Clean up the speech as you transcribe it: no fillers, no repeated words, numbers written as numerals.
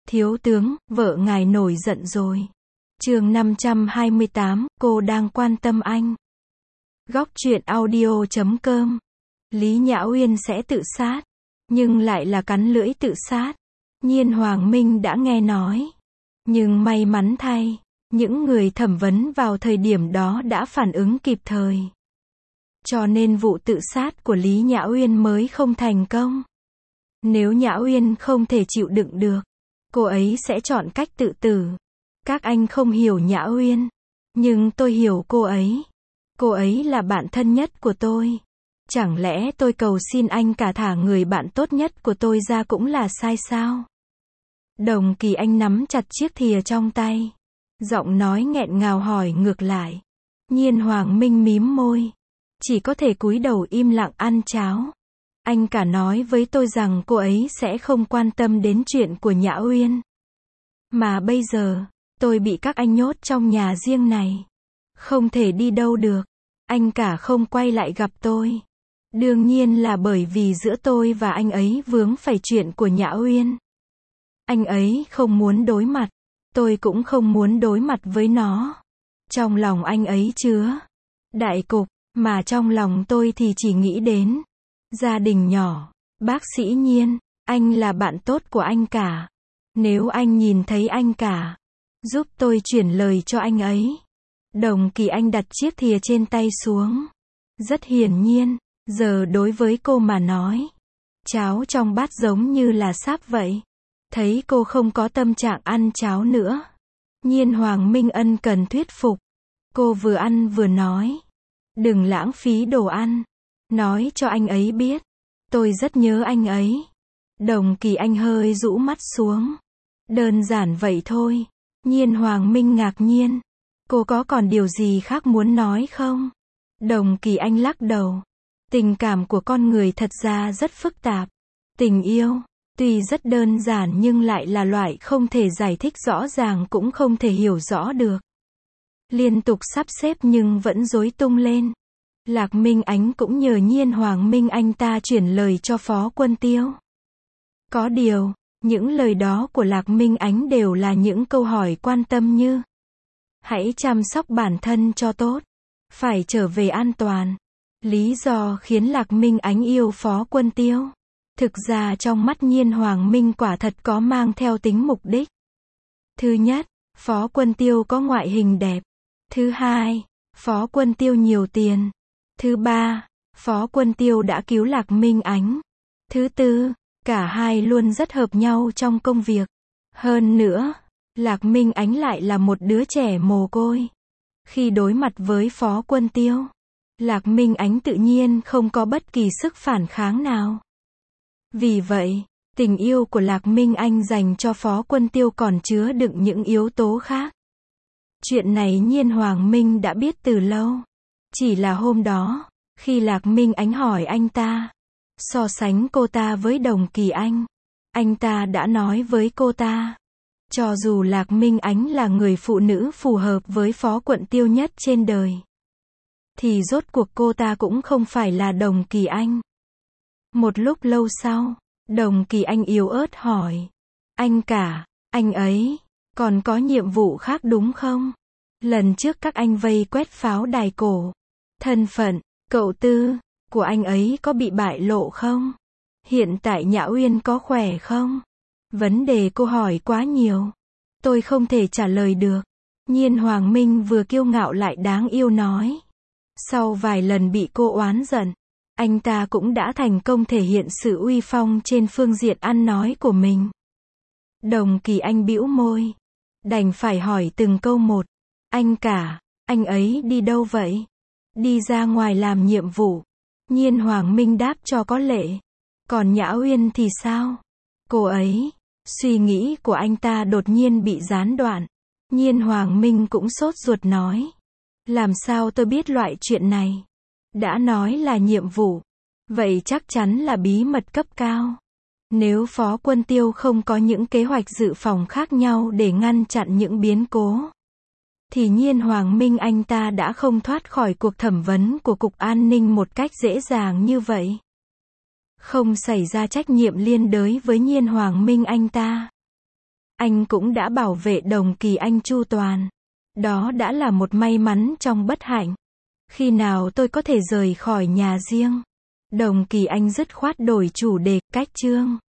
Thiếu tướng, vợ ngài nổi giận rồi. Chương 528, cô đang quan tâm anh. Góc truyện audio.com. Lý Nhã Uyên sẽ tự sát, nhưng lại là cắn lưỡi tự sát. Nhiên Hoàng Minh đã nghe nói. Nhưng may mắn thay, những người thẩm vấn vào thời điểm đó đã phản ứng kịp thời. Cho nên vụ tự sát của Lý Nhã Uyên mới không thành công. Nếu Nhã Uyên không thể chịu đựng được, cô ấy sẽ chọn cách tự tử. Các anh không hiểu Nhã Uyên, nhưng tôi hiểu cô ấy. Cô ấy là bạn thân nhất của tôi. Chẳng lẽ tôi cầu xin anh cả thả người bạn tốt nhất của tôi ra cũng là sai sao? Đồng Kỳ Anh nắm chặt chiếc thìa trong tay. Giọng nói nghẹn ngào hỏi ngược lại. Nhiên Hoàng Minh mím môi. Chỉ có thể cúi đầu im lặng ăn cháo. Anh cả nói với tôi rằng cô ấy sẽ không quan tâm đến chuyện của Nhã Uyên. Mà bây giờ, tôi bị các anh nhốt trong nhà riêng này. Không thể đi đâu được. Anh cả không quay lại gặp tôi. Đương nhiên là bởi vì giữa tôi và anh ấy vướng phải chuyện của Nhã Uyên. Anh ấy không muốn đối mặt. Tôi cũng không muốn đối mặt với nó. Trong lòng anh ấy chứa đại cục, mà trong lòng tôi thì chỉ nghĩ đến gia đình nhỏ. Bác sĩ Nhiên, anh là bạn tốt của anh cả. Nếu anh nhìn thấy anh cả, giúp tôi chuyển lời cho anh ấy. Đồng Kỳ Anh đặt chiếc thìa trên tay xuống. Rất hiển nhiên, giờ đối với cô mà nói, cháo trong bát giống như là sáp vậy. Thấy cô không có tâm trạng ăn cháo nữa, Nhiên Hoàng Minh ân cần thuyết phục. Cô vừa ăn vừa nói. Đừng lãng phí đồ ăn. Nói cho anh ấy biết. Tôi rất nhớ anh ấy. Đồng Kỳ Anh hơi rũ mắt xuống. Đơn giản vậy thôi. Nhiên Hoàng Minh ngạc nhiên. Cô có còn điều gì khác muốn nói không? Đồng Kỳ Anh lắc đầu. Tình cảm của con người thật ra rất phức tạp. Tình yêu, tuy rất đơn giản nhưng lại là loại không thể giải thích rõ ràng cũng không thể hiểu rõ được. Liên tục sắp xếp nhưng vẫn rối tung lên. Lạc Minh Ánh cũng nhờ Nhiên Hoàng Minh anh ta chuyển lời cho Phó Quân Tiêu. Có điều, những lời đó của Lạc Minh Ánh đều là những câu hỏi quan tâm như: hãy chăm sóc bản thân cho tốt, phải trở về an toàn. Lý do khiến Lạc Minh Ánh yêu Phó Quân Tiêu, thực ra trong mắt Nhiên Hoàng Minh quả thật có mang theo tính mục đích. Thứ nhất, Phó Quân Tiêu có ngoại hình đẹp. Thứ hai, Phó Quân Tiêu nhiều tiền. Thứ ba, Phó Quân Tiêu đã cứu Lạc Minh Ánh. Thứ tư, cả hai luôn rất hợp nhau trong công việc. Hơn nữa, Lạc Minh Ánh lại là một đứa trẻ mồ côi. Khi đối mặt với Phó Quân Tiêu, Lạc Minh Ánh tự nhiên không có bất kỳ sức phản kháng nào. Vì vậy, tình yêu của Lạc Minh Anh dành cho Phó Quân Tiêu còn chứa đựng những yếu tố khác. Chuyện này Nhiên Hoàng Minh đã biết từ lâu. Chỉ là hôm đó, khi Lạc Minh Ánh hỏi anh ta, so sánh cô ta với Đồng Kỳ anh ta đã nói với cô ta, cho dù Lạc Minh Ánh là người phụ nữ phù hợp với Phó Quân Tiêu nhất trên đời, thì rốt cuộc cô ta cũng không phải là Đồng Kỳ Anh. Một lúc lâu sau, Đồng Kỳ Anh yếu ớt hỏi, anh cả, anh ấy còn có nhiệm vụ khác đúng không? Lần trước các anh vây quét pháo đài cổ, thân phận, cậu Tư, của anh ấy có bị bại lộ không? Hiện tại Nhã Uyên có khỏe không? Vấn đề cô hỏi quá nhiều. Tôi không thể trả lời được. Nhiên Hoàng Minh vừa kiêu ngạo lại đáng yêu nói. Sau vài lần bị cô oán giận, anh ta cũng đã thành công thể hiện sự uy phong trên phương diện ăn nói của mình. Đồng Kỳ Anh bĩu môi, đành phải hỏi từng câu một. Anh cả, anh ấy đi đâu vậy? Đi ra ngoài làm nhiệm vụ. Nhiên Hoàng Minh đáp cho có lệ. Còn Nhã Uyên thì sao? Cô ấy, suy nghĩ của anh ta đột nhiên bị gián đoạn. Nhiên Hoàng Minh cũng sốt ruột nói. Làm sao tôi biết loại chuyện này? Đã nói là nhiệm vụ, vậy chắc chắn là bí mật cấp cao. Nếu Phó Quân Tiêu không có những kế hoạch dự phòng khác nhau để ngăn chặn những biến cố, thì Nhiên Hoàng Minh anh ta đã không thoát khỏi cuộc thẩm vấn của Cục An ninh một cách dễ dàng như vậy. Không xảy ra trách nhiệm liên đới với Nhiên Hoàng Minh anh ta. Anh cũng đã bảo vệ Đồng Kỳ Anh chu toàn. Đó đã là một may mắn trong bất hạnh. Khi nào tôi có thể rời khỏi nhà riêng? Đồng Kỳ Anh dứt khoát đổi chủ đề, cách chương.